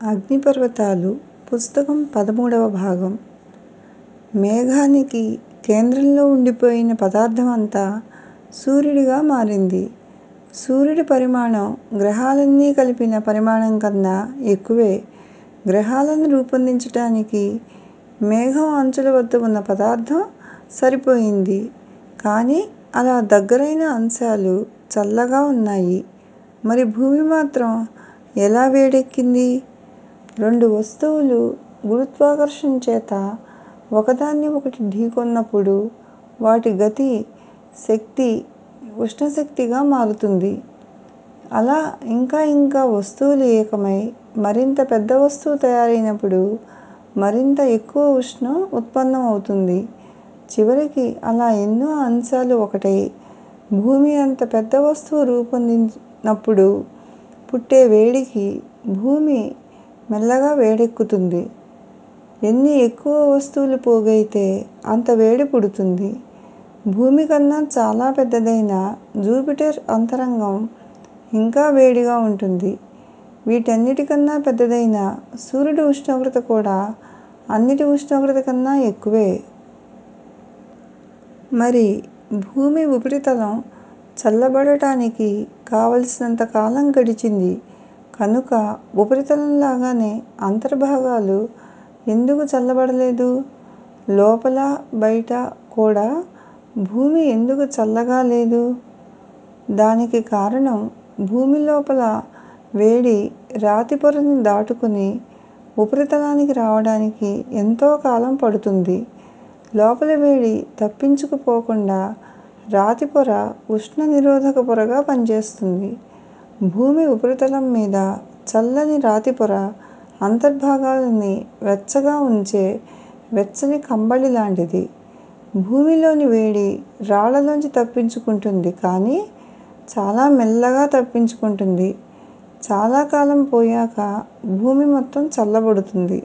అగ్నిపర్వతాలు పుస్తకం 13వ భాగం. మేఘానికి కేంద్రంలో ఉండిపోయిన పదార్థమంతా సూర్యుడిగా మారింది. సూర్యుడి పరిమాణం గ్రహాలన్నీ కలిపిన పరిమాణం కన్నా ఎక్కువే. గ్రహాలను రూపొందించటానికి మేఘం అంచుల వద్ద ఉన్న పదార్థం సరిపోయింది. కానీ అలా దగ్గరైన అంశాలు చల్లగా ఉన్నాయి. మరి భూమి మాత్రం ఎలా వేడెక్కింది? రెండు వస్తువులు గురుత్వాకర్షణ చేత ఒకదాన్ని ఒకటి ఢీకొన్నప్పుడు వాటి గతి శక్తి ఉష్ణశక్తిగా మారుతుంది. అలా ఇంకా వస్తువులు ఏకమై మరింత పెద్ద వస్తువు తయారైనప్పుడు మరింత ఎక్కువ ఉష్ణం ఉత్పన్నం అవుతుంది. చివరికి అలా ఎన్నో అంశాలు ఒకటై భూమి అంత పెద్ద వస్తువు రూపొందినప్పుడు పుట్టే వేడికి భూమి మెల్లగా వేడెక్కుతుంది. ఎన్ని ఎక్కువ వస్తువులు పోగైతే అంత వేడి పుడుతుంది. భూమి కన్నా చాలా పెద్దదైన జూపిటర్ అంతరంగం ఇంకా వేడిగా ఉంటుంది. వీటన్నిటికన్నా పెద్దదైన సూర్యుడి ఉష్ణోగ్రత కూడా అన్నిటి ఉష్ణోగ్రత కన్నా ఎక్కువే. మరి భూమి ఉపరితలం చల్లబడటానికి కావలసినంత కాలం గడిచింది కనుక ఉపరితలం లాగానే అంతర్భాగాలు ఎందుకు చల్లబడలేదు? లోపల బయట కూడా భూమి ఎందుకు చల్లగా లేదు? దానికి కారణం భూమి లోపల వేడి రాతి పొరని దాటుకుని ఉపరితలానికి రావడానికి ఎంతో కాలం పడుతుంది. లోపలి వేడి తప్పించుకుపోకుండా రాతి పొర ఉష్ణ నిరోధక పొరగా పనిచేస్తుంది. భూమి ఉపరితలం మీద చల్లని రాతి పొర అంతర్భాగాలని వెచ్చగా ఉంచే వెచ్చని కంబళి లాంటిది. భూమిలోని వేడి రాళ్లలోంచి తప్పించుకుంటుంది కానీ చాలా మెల్లగా తప్పించుకుంటుంది. చాలా కాలం పోయాక భూమి మొత్తం చల్లబడుతుంది.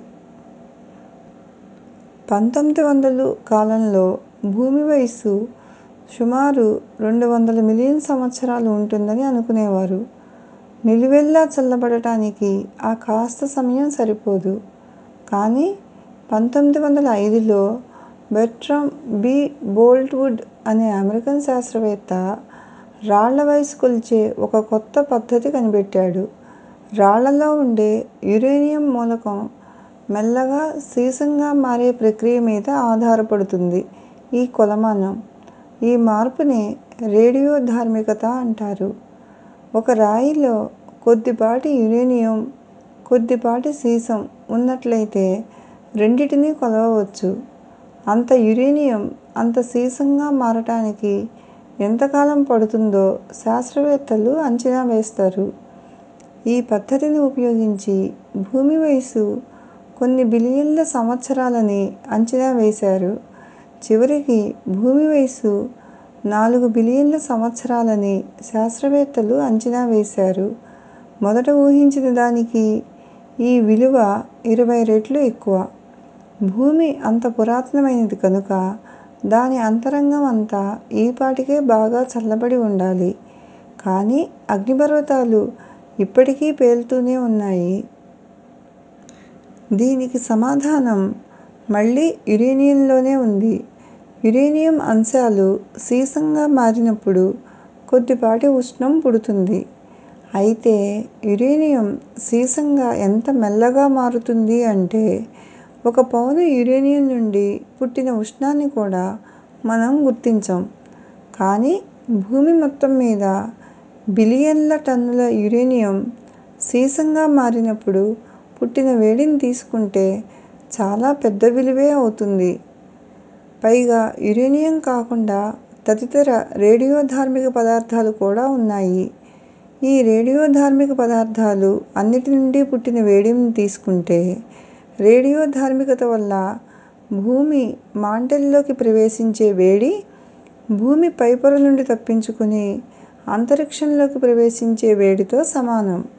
1900 కాలంలో భూమి వయస్సు సుమారు 200 మిలియన్ సంవత్సరాలు ఉంటుందని అనుకునేవారు. నిలువెల్లా చల్లబడటానికి ఆ కాస్త సమయం సరిపోదు. కానీ 1905లో బెర్ట్రామ్ బి. బోల్ట్వుడ్ అనే అమెరికన్ శాస్త్రవేత్త రాళ్ల వయసు కొలిచే ఒక కొత్త పద్ధతి కనిపెట్టాడు. రాళ్లలో ఉండే యురేనియం మూలకం మెల్లగా సీసంగా మారే ప్రక్రియ మీద ఆధారపడుతుంది ఈ కొలమానం. ఈ మార్పునే రేడియోధార్మికత అంటారు. ఒక రాయిలో కొద్దిపాటి యురేనియం, కొద్దిపాటి సీసం ఉన్నట్లయితే రెండింటినీ కొలవవచ్చు. అంత యురేనియం అంత సీసంగా మారటానికి ఎంతకాలం పడుతుందో శాస్త్రవేత్తలు అంచనా వేస్తారు. ఈ పద్ధతిని ఉపయోగించి భూమి వయసు కొన్ని బిలియన్ల సంవత్సరాలని అంచనా వేశారు. చివరికి భూమి వయసు 4 బిలియన్ల సంవత్సరాలని శాస్త్రవేత్తలు అంచనా వేశారు. మొదట ఊహించిన దానికి ఈ విలువ 20 రెట్లు ఎక్కువ. భూమి అంత పురాతనమైనది కనుక దాని అంతరంగం అంతా ఈపాటికే బాగా చల్లబడి ఉండాలి. కానీ అగ్నిపర్వతాలు ఇప్పటికీ పేలుతూనే ఉన్నాయి. దీనికి సమాధానం మళ్ళీ యురేనియంలోనే ఉంది. యురేనియం అంశాలు సీసంగా మారినప్పుడు కొద్దిపాటి ఉష్ణం పుడుతుంది. అయితే యురేనియం సీసంగా ఎంత మెల్లగా మారుతుంది అంటే 1 పౌను యురేనియం నుండి పుట్టిన ఉష్ణాన్ని కూడా మనం గుర్తించం. కానీ భూమి మొత్తం మీద బిలియన్ల టన్నుల యురేనియం సీసంగా మారినప్పుడు పుట్టిన వేడిని తీసుకుంటే చాలా పెద్ద విలువే అవుతుంది. పైగా యురేనియం కాకుండా తదితర రేడియోధార్మిక పదార్థాలు కూడా ఉన్నాయి. ఈ రేడియోధార్మిక పదార్థాలు అన్నిటి నుండి పుట్టిన వేడిని తీసుకుంటే రేడియోధార్మికత వల్ల భూమి మాంటెల్లోకి ప్రవేశించే వేడి భూమి పైపొర నుండి తప్పించుకుని అంతరిక్షంలోకి ప్రవేశించే వేడితో సమానం.